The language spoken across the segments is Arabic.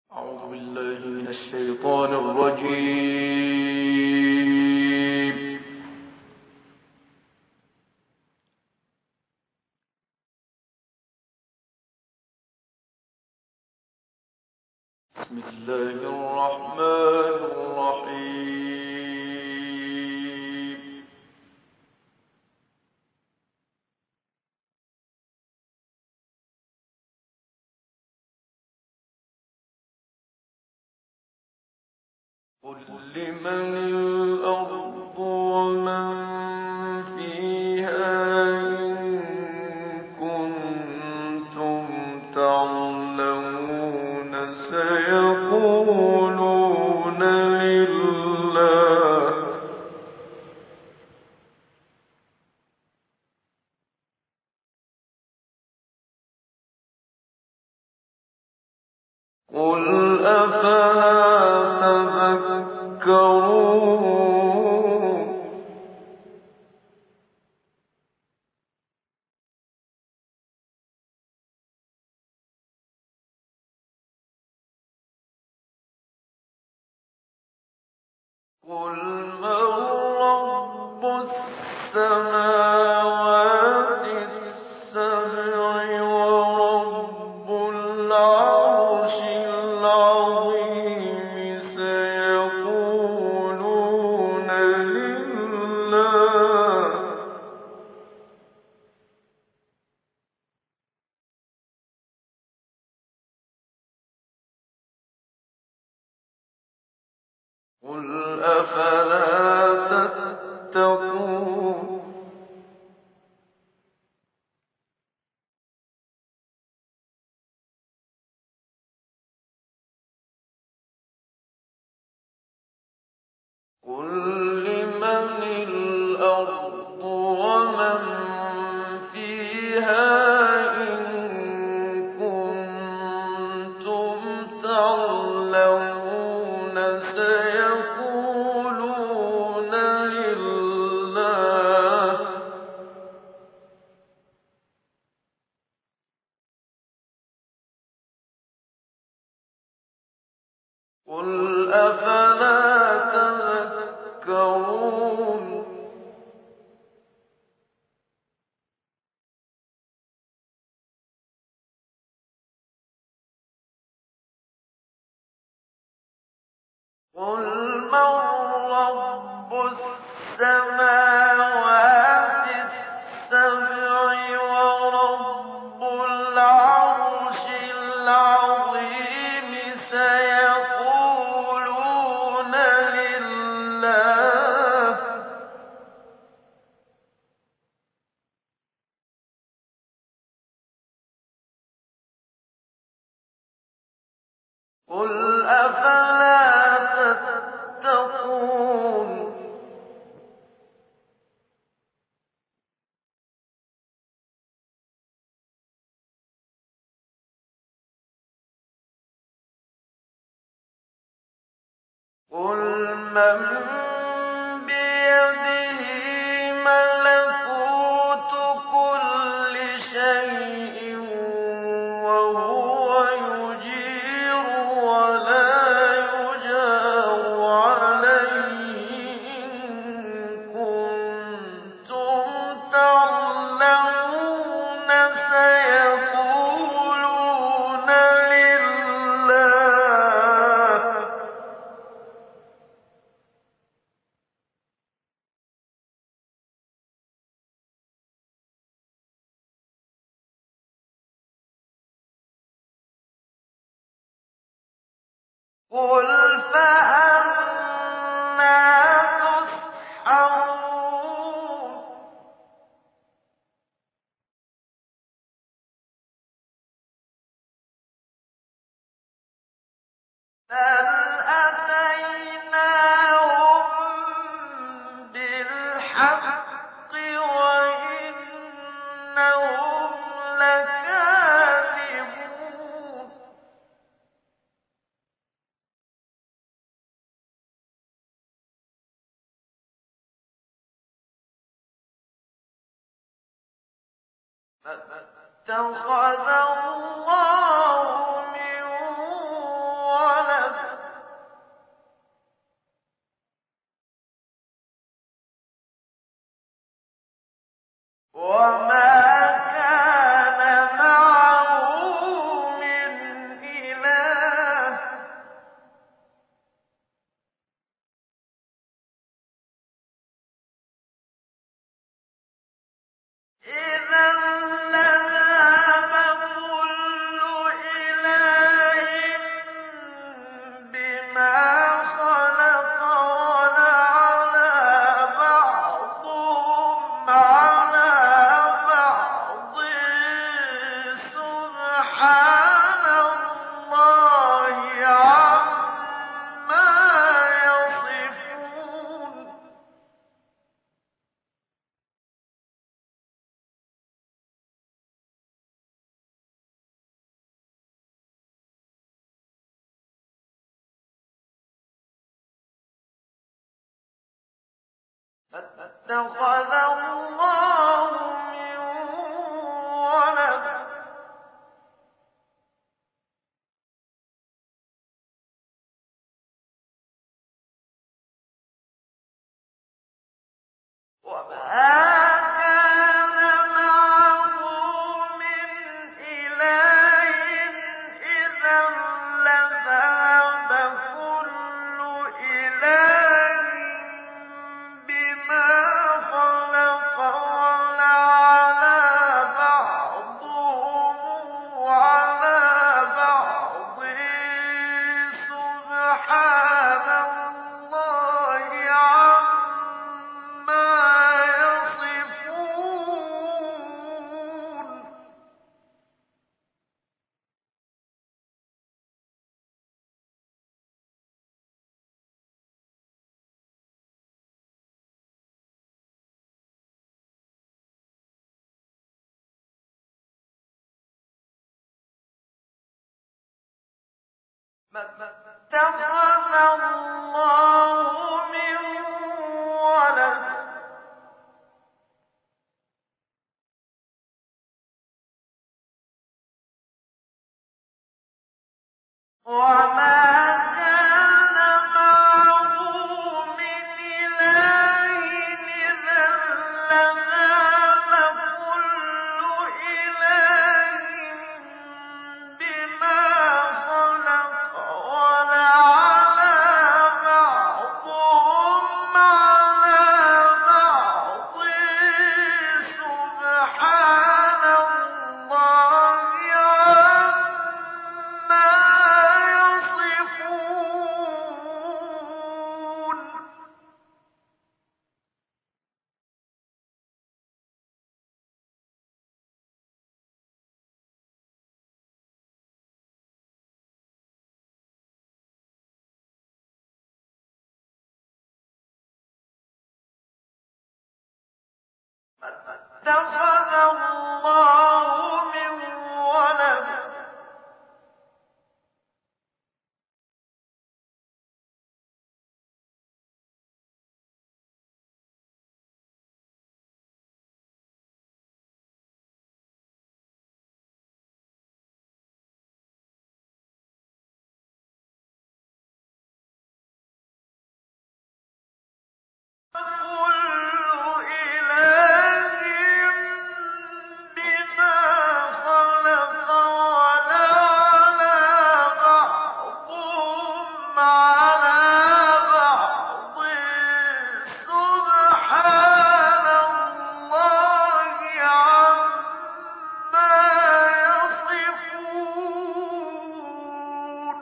أعوذ بالله من الشيطان الرجيم. بسم الله الرحمن الرحيم. قل لمن الأرض ومن فيها إن كنتم تعلمون سيقولون لله. قل أفلا تذكرون. قل من رب السماوات السبع ورب العرش العظيم سيقولون لله. قل أفلا تتقون. قل لمن الأرض ومن فيها إن كنتم تعلمون سيقولون لله. قل أفلا تذكرون. قل من رب السماوات السبع ورب العرش العظيم سيقولون لله. قل أفلا تتقون. قل من بيده ملكوت كل شيء وهو يجير ولا يجار عليه إن كنتم تعلمون سيقولون لله. قل فأنا تسحرون. بل أتيناهم بالحق وإنهم لكاذبون. فاتخذ الله من اتخذ الله من ولد وما كان معه من إله إذا لذهب كل إله بما خلق ولعلى بعضهم على بعض سبحان الله عما يصفون ما اتخذ الله من ولد وما كان معه من إله إذا لذهب كل إله بما خلق ولعلى بعضهم على بعض سبحان الله عما يصفون اتخذ الله من ولد كل إله بما خلق ولعلى بعضهم على بعض سبحان الله عما يصفون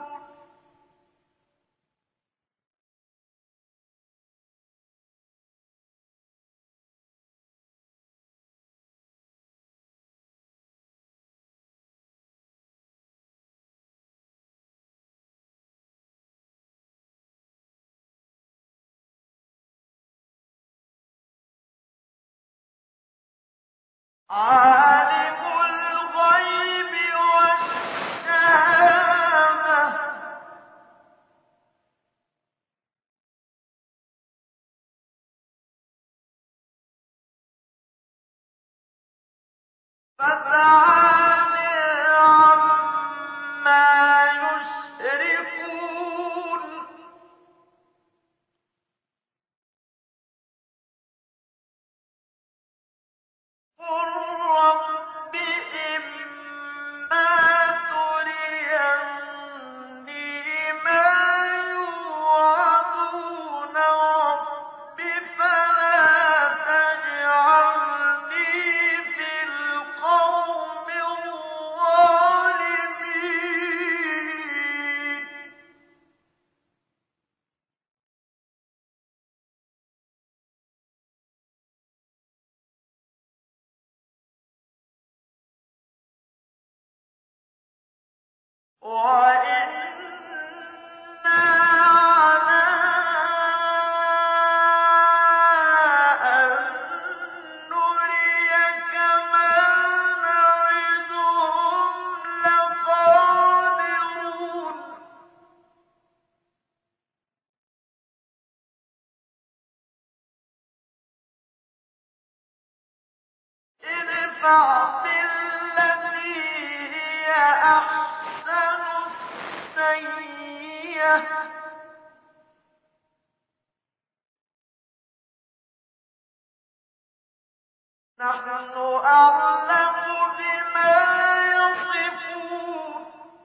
عالم الغيب والشهادة فتعالى عما يشركون قل رب إما تريني ما يوعدون رب فلا تجعلني في القوم الظالمين بالتي هي أحسن السيئة نحن أعلم بما يصفون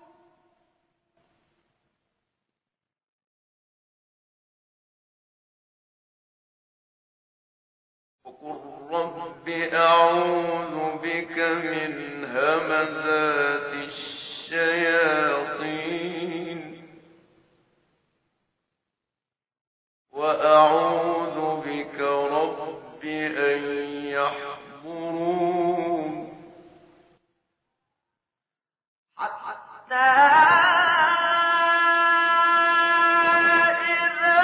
وقل رب أعوذ بك من همزات الشياطين وأعوذ بك رب أن يحضرون حتى إذا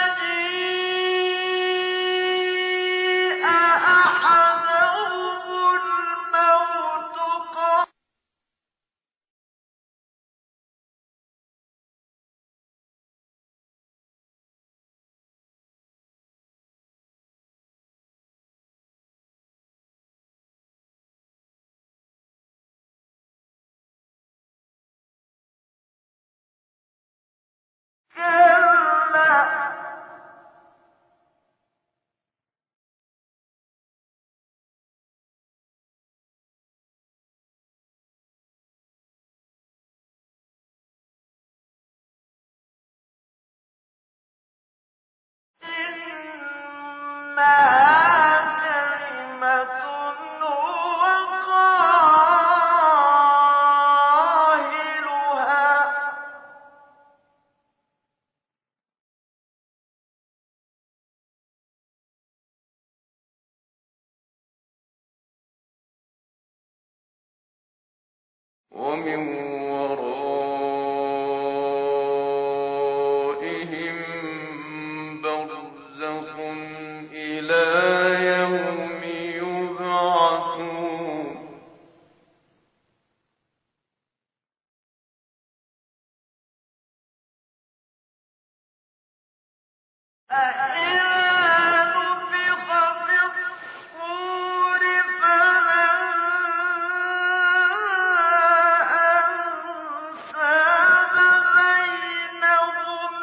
جيء أحدهم الموت قال كلا إنها كلمة هو قائلها ومن ورائهم برزخ إلى يوم يبعثون فإذا نفخ في الصور فلا أنساب بينهم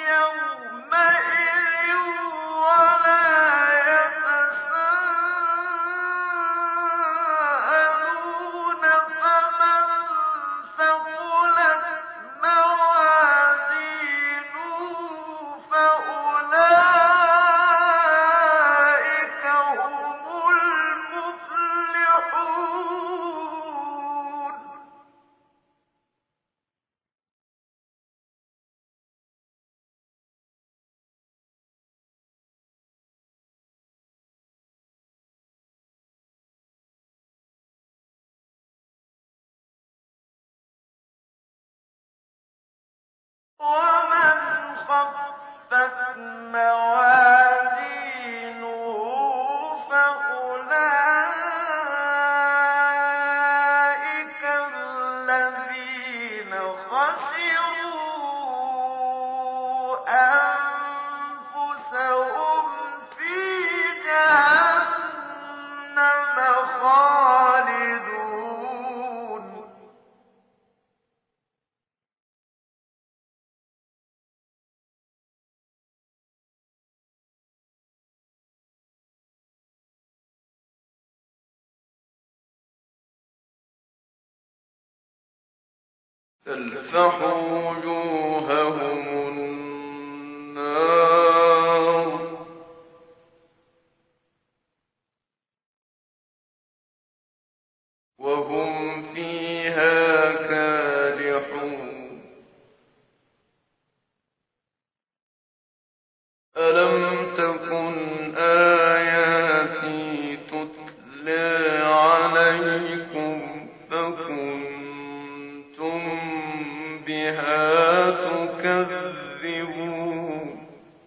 يومئذ ولا يتساءلون فمن ثقلت موازينه فأولئك هم المفلحون ومن خفت موازينه فأولئك الذين خسروا أنفسهم في جهنم خالدون تلفح وجوههم النار وهم فيها كالحون ألم تكن آياتي تتلى عليكم فكنتم بها تكذبون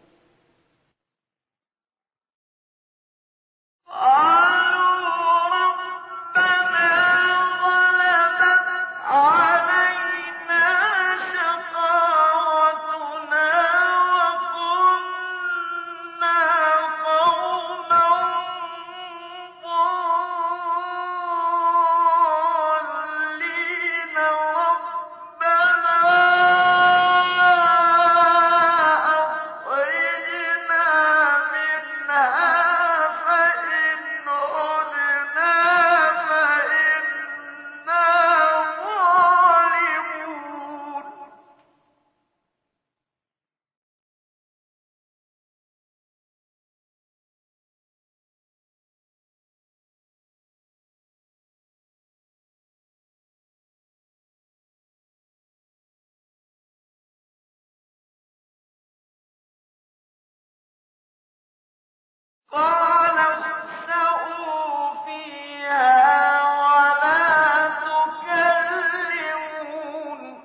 قالوا ربنا غلبت علينا شقاوتنا وكنا قوما قَالَ اخْسَئُوا فِيهَا وَلَا تُكَلِّمُونِ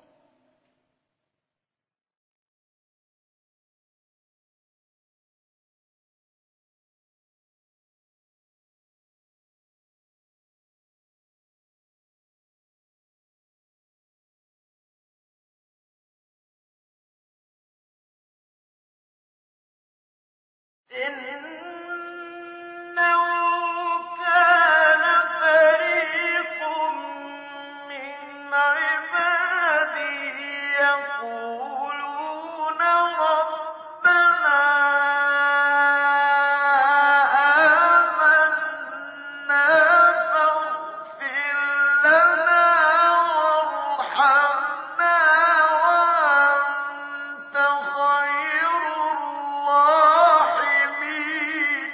إِنَّهُ كَانَ فَرِيقٌ مِّنْ عِبَادِي يَقُولُونَ رَبَّنَا آمَنَّا فَاغْفِرْ لَنَا وَارْحَمْنَا وَأَنتَ خَيْرُ الرَّاحِمِينَ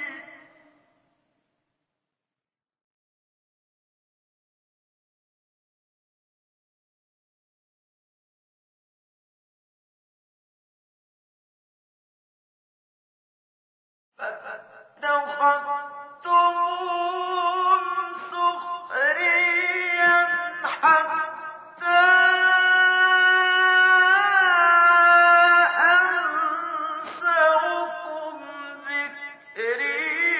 فَاتَّخَذْتُمُوهُمْ سُخْرِيًّا حَتَّىٰ أَنسَوْكُمْ ذِكْرِي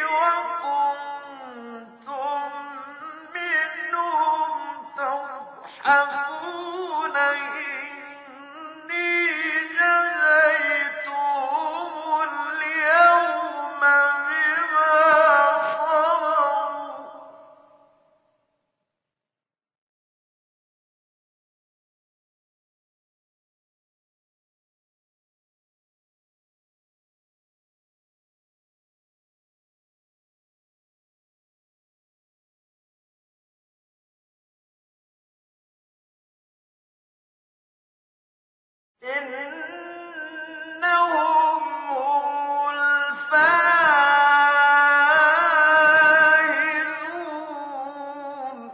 وَكُنتُم مِّنْهُمْ تَضْحَكُونَ إِنِّي جَزَيْتُهُمُ الْيَوْمَ بِمَا صَبَرُوا إِنَّهُمْ هُمُ الْفَائِزُونَ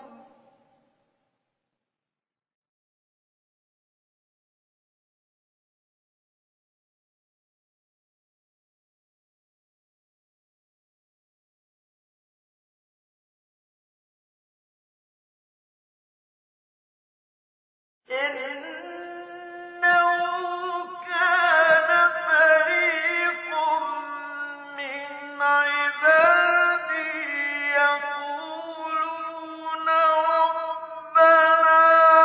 إِنَّهُ كَانَ فَرِيقٌ مِّنْ عِبَادِي يَقُولُونَ رَبَّنَا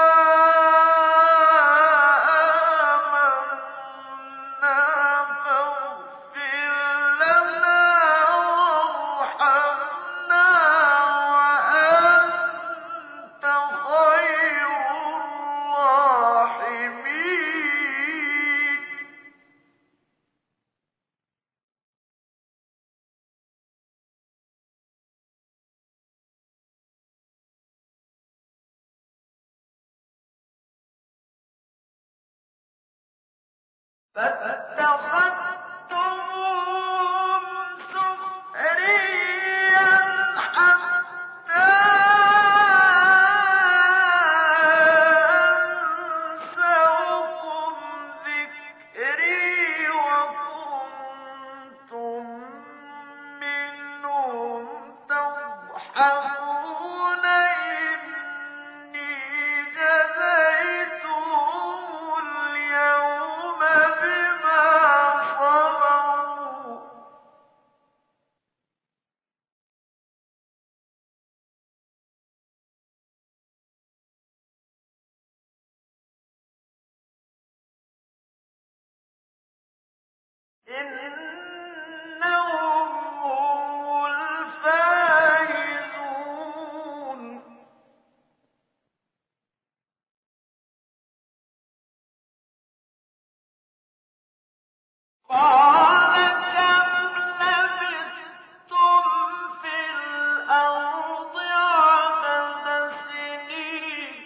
آمَنَّا فَاغْفِرْ لَنَا وَارْحَمْنَا وَأَنتَ خَيْرُ الرَّاحِمِينَ فَاتَّخَذْتُمُوهُمْ سُخْرِيًّا حَتَّىٰ أَنسَوْكُمْ ذِكْرِي وَكُنتُم مِّنْهُمْ تَضْحَكُونَ إِنِّي جَزَيْتُهُمُ الْيَوْمَ بِمَا صَبَرُوا إِنَّهُمْ هُمُ الْفَائِزُونَ قَالَ كَمْ لَبِثْتُمْ فِي الْأَرْضِ عَدَدَ سِنِينَ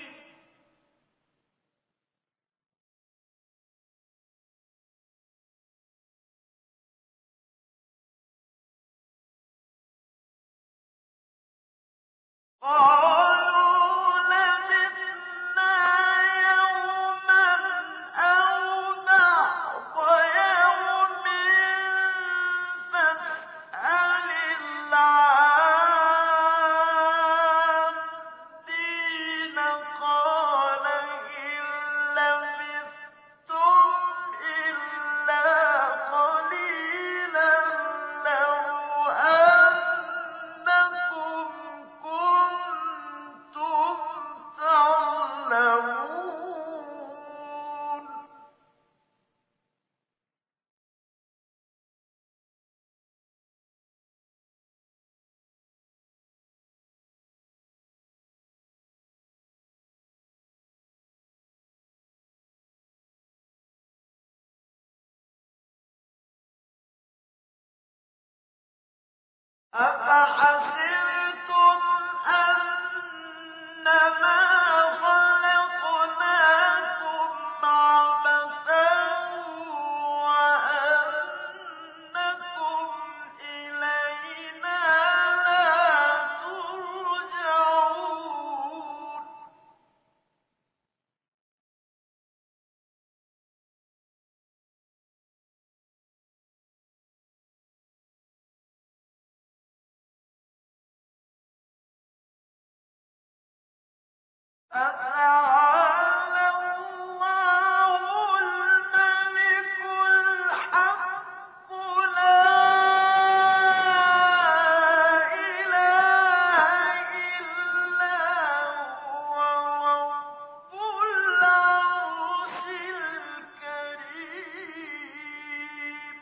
قَالُوا لَبِثْنَا يَوْمًا أَوْ بَعْضَ يَوْمٍ فَاسْأَلْ أفحسبتم أنما خلقناكم عبثا وأنكم إلينا لا ترجعون فتعالى الله الملك الحق لا إله إلا هو رب العرش الكريم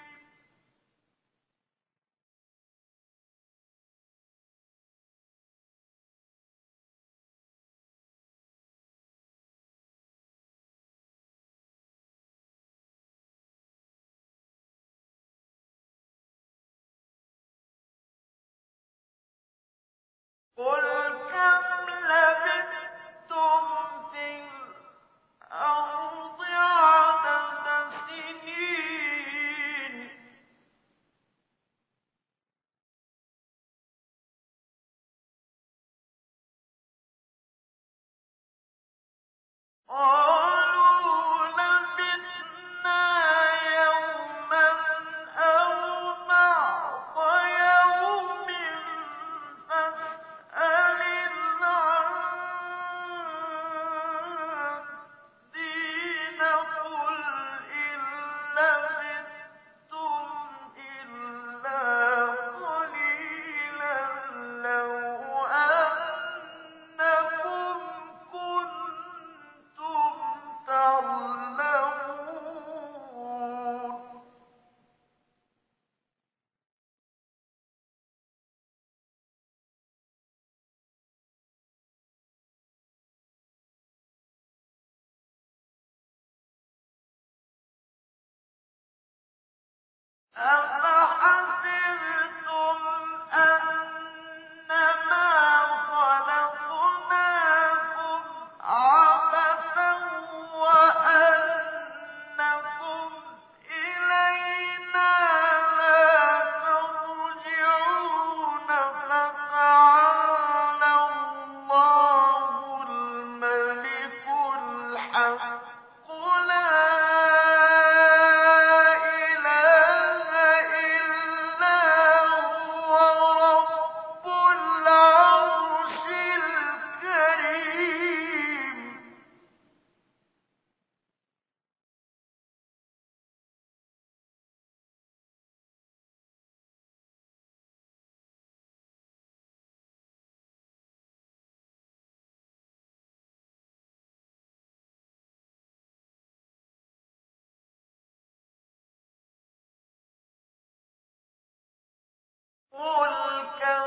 قل كم لبثتم في الأرض عدد سنين قالوا لبثنا يوما أو بعض يوم فاسأل العادين قل إن لبثتم إلا قليلا لو أنكم كنتم تعلمون أفحسبتم أنما خلقناكم عبثا وأنكم إلينا لا ترجعون فتعالى الله الملك الحق لا إله إلا هو رب العرش الكريم قل كم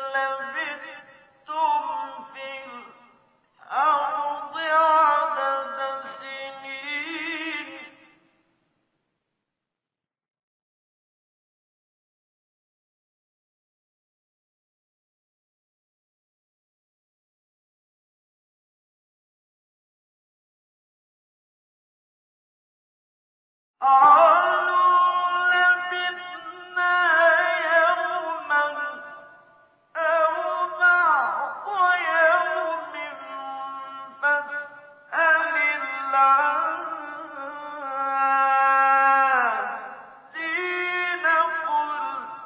لبثتم في الأرض عدد سنين قالوا لبثنا يوما أو بعض يوم فاسأل العادين قل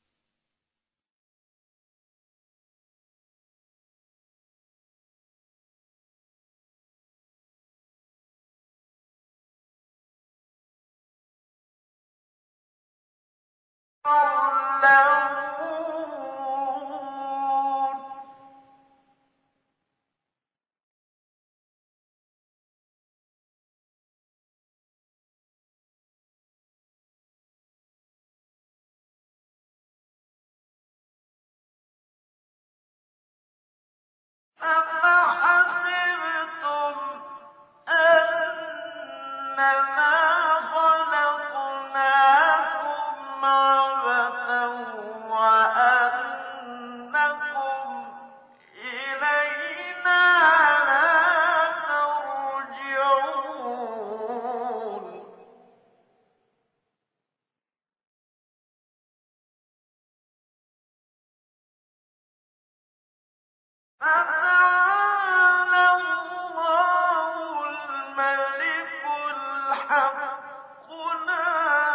تعلمون أفحسبتم أنما خلقناكم عبثا وأنكم فتعالى الله الملك الحق لا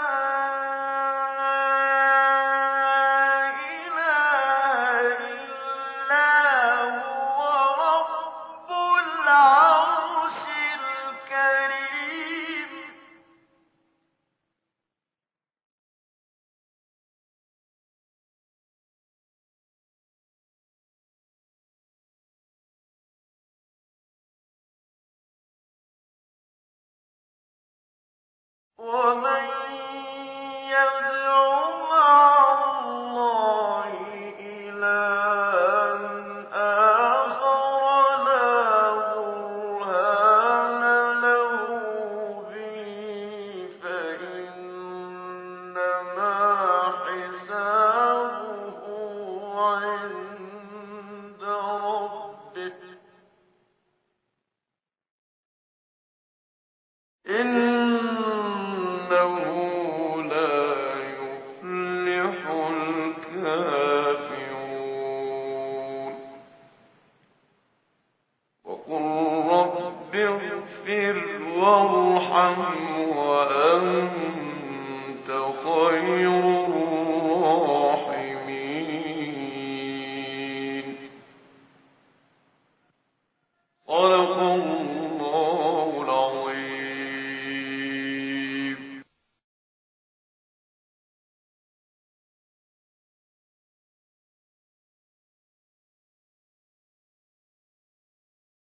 إله إلا هو رب العرش الكريم ومن يدع مع الله إلها آخر لا برهان له به فإنما حسابه عند ربه إنه لا يفلح الكافرون وقل رب اغفر وارحم